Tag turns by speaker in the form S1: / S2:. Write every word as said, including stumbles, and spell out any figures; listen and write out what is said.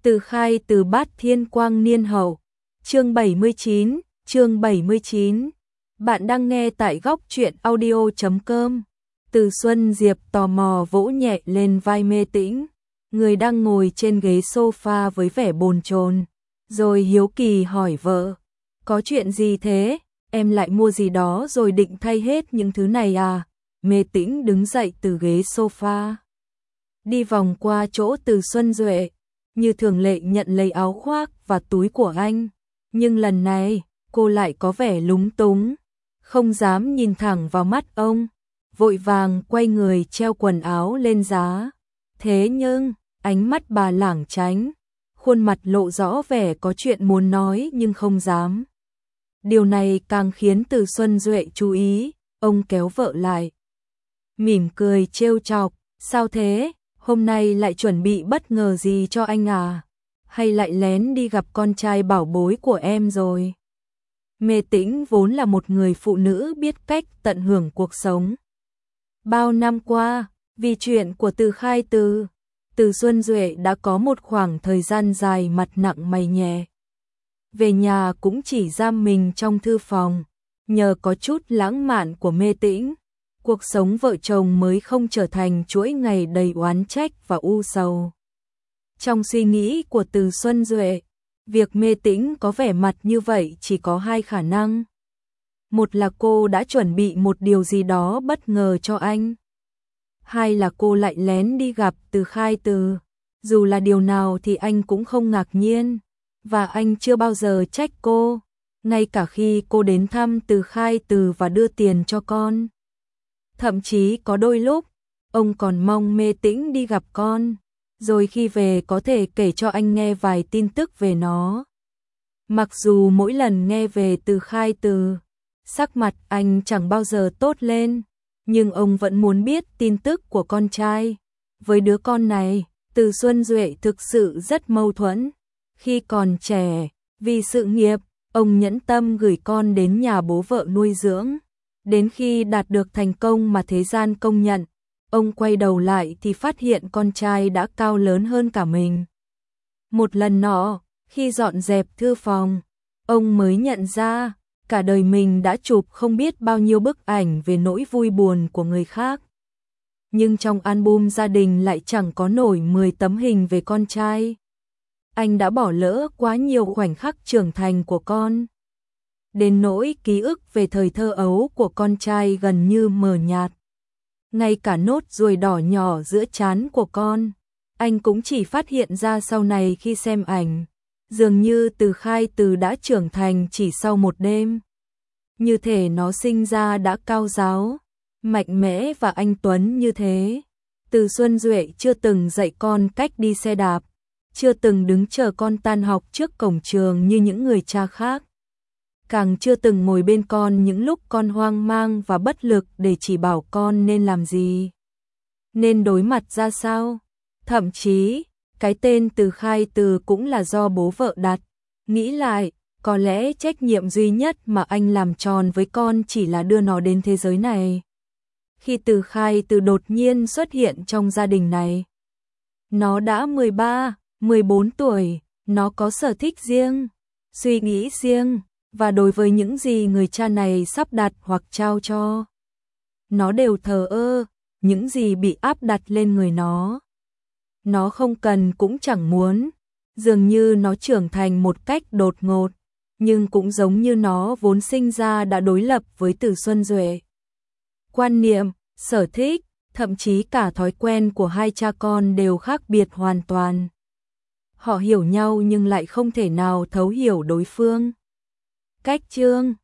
S1: Từ Khai Từ Bát Thiên Quang Niên Hậu. Chương bảy mươi chín, chương bảy mươi chín. Bạn đang nghe tại góc truyện audio chấm com. Từ Xuân Diệp tò mò vỗ nhẹ lên vai Mê Tĩnh, người đang ngồi trên ghế sofa với vẻ bồn chồn, rồi hiếu kỳ hỏi vợ: "Có chuyện gì thế? Em lại mua gì đó rồi định thay hết những thứ này à?" Mê Tĩnh đứng dậy từ ghế sofa, đi vòng qua chỗ Từ Xuân Duệ, như thường lệ nhận lấy áo khoác và túi của anh, nhưng lần này cô lại có vẻ lúng túng, không dám nhìn thẳng vào mắt ông, vội vàng quay người treo quần áo lên giá. Thế nhưng, ánh mắt bà lảng tránh, khuôn mặt lộ rõ vẻ có chuyện muốn nói nhưng không dám. Điều này càng khiến Từ Xuân Duệ chú ý, ông kéo vợ lại, mỉm cười trêu chọc: "Sao thế? Hôm nay lại chuẩn bị bất ngờ gì cho anh à? Hay lại lén đi gặp con trai bảo bối của em rồi?" Mê Tĩnh vốn là một người phụ nữ biết cách tận hưởng cuộc sống. Bao năm qua, vì chuyện của Từ Khai Từ, Từ Xuân Duệ đã có một khoảng thời gian dài mặt nặng mày nhẹ. Về nhà cũng chỉ giam mình trong thư phòng, nhờ có chút lãng mạn của Mê Tĩnh, cuộc sống vợ chồng mới không trở thành chuỗi ngày đầy oán trách và u sầu. Trong suy nghĩ của Từ Xuân Duệ, việc Mê Tĩnh có vẻ mặt như vậy chỉ có hai khả năng. Một là cô đã chuẩn bị một điều gì đó bất ngờ cho anh. Hai là cô lại lén đi gặp Từ Khai Từ. Dù là điều nào thì anh cũng không ngạc nhiên, và anh chưa bao giờ trách cô, ngay cả khi cô đến thăm Từ Khai Từ và đưa tiền cho con. Thậm chí có đôi lúc, ông còn mong Mê Tĩnh đi gặp con, rồi khi về có thể kể cho anh nghe vài tin tức về nó. Mặc dù mỗi lần nghe về Từ Khai Từ, sắc mặt anh chẳng bao giờ tốt lên, nhưng ông vẫn muốn biết tin tức của con trai. Với đứa con này, Từ Xuân Duệ thực sự rất mâu thuẫn. Khi còn trẻ, vì sự nghiệp, ông nhẫn tâm gửi con đến nhà bố vợ nuôi dưỡng. Đến khi đạt được thành công mà thế gian công nhận, ông quay đầu lại thì phát hiện con trai đã cao lớn hơn cả mình. Một lần nọ, khi dọn dẹp thư phòng, ông mới nhận ra cả đời mình đã chụp không biết bao nhiêu bức ảnh về nỗi vui buồn của người khác. Nhưng trong album gia đình lại chẳng có nổi mười tấm hình về con trai. Anh đã bỏ lỡ quá nhiều khoảnh khắc trưởng thành của con, đến nỗi ký ức về thời thơ ấu của con trai gần như mờ nhạt. Ngay cả nốt ruồi đỏ nhỏ giữa trán của con, anh cũng chỉ phát hiện ra sau này khi xem ảnh. Dường như Từ Khai Từ đã trưởng thành chỉ sau một đêm. Như thể nó sinh ra đã cao ráo, mạnh mẽ và anh tuấn như thế. Từ Xuân Duệ chưa từng dạy con cách đi xe đạp, chưa từng đứng chờ con tan học trước cổng trường như những người cha khác. Càng chưa từng ngồi bên con những lúc con hoang mang và bất lực để chỉ bảo con nên làm gì, nên đối mặt ra sao. Thậm chí, cái tên Từ Khai Từ cũng là do bố vợ đặt. Nghĩ lại, có lẽ trách nhiệm duy nhất mà anh làm tròn với con chỉ là đưa nó đến thế giới này. Khi Từ Khai Từ đột nhiên xuất hiện trong gia đình này, nó đã mười ba, mười bốn tuổi, nó có sở thích riêng, suy nghĩ riêng, và đối với những gì người cha này sắp đặt hoặc trao cho, nó đều thờ ơ. Những gì bị áp đặt lên người nó, nó không cần cũng chẳng muốn. Dường như nó trưởng thành một cách đột ngột, nhưng cũng giống như nó vốn sinh ra đã đối lập với Từ Xuân Duệ. Quan niệm, sở thích, thậm chí cả thói quen của hai cha con đều khác biệt hoàn toàn. Họ hiểu nhau nhưng lại không thể nào thấu hiểu đối phương. Cách chương,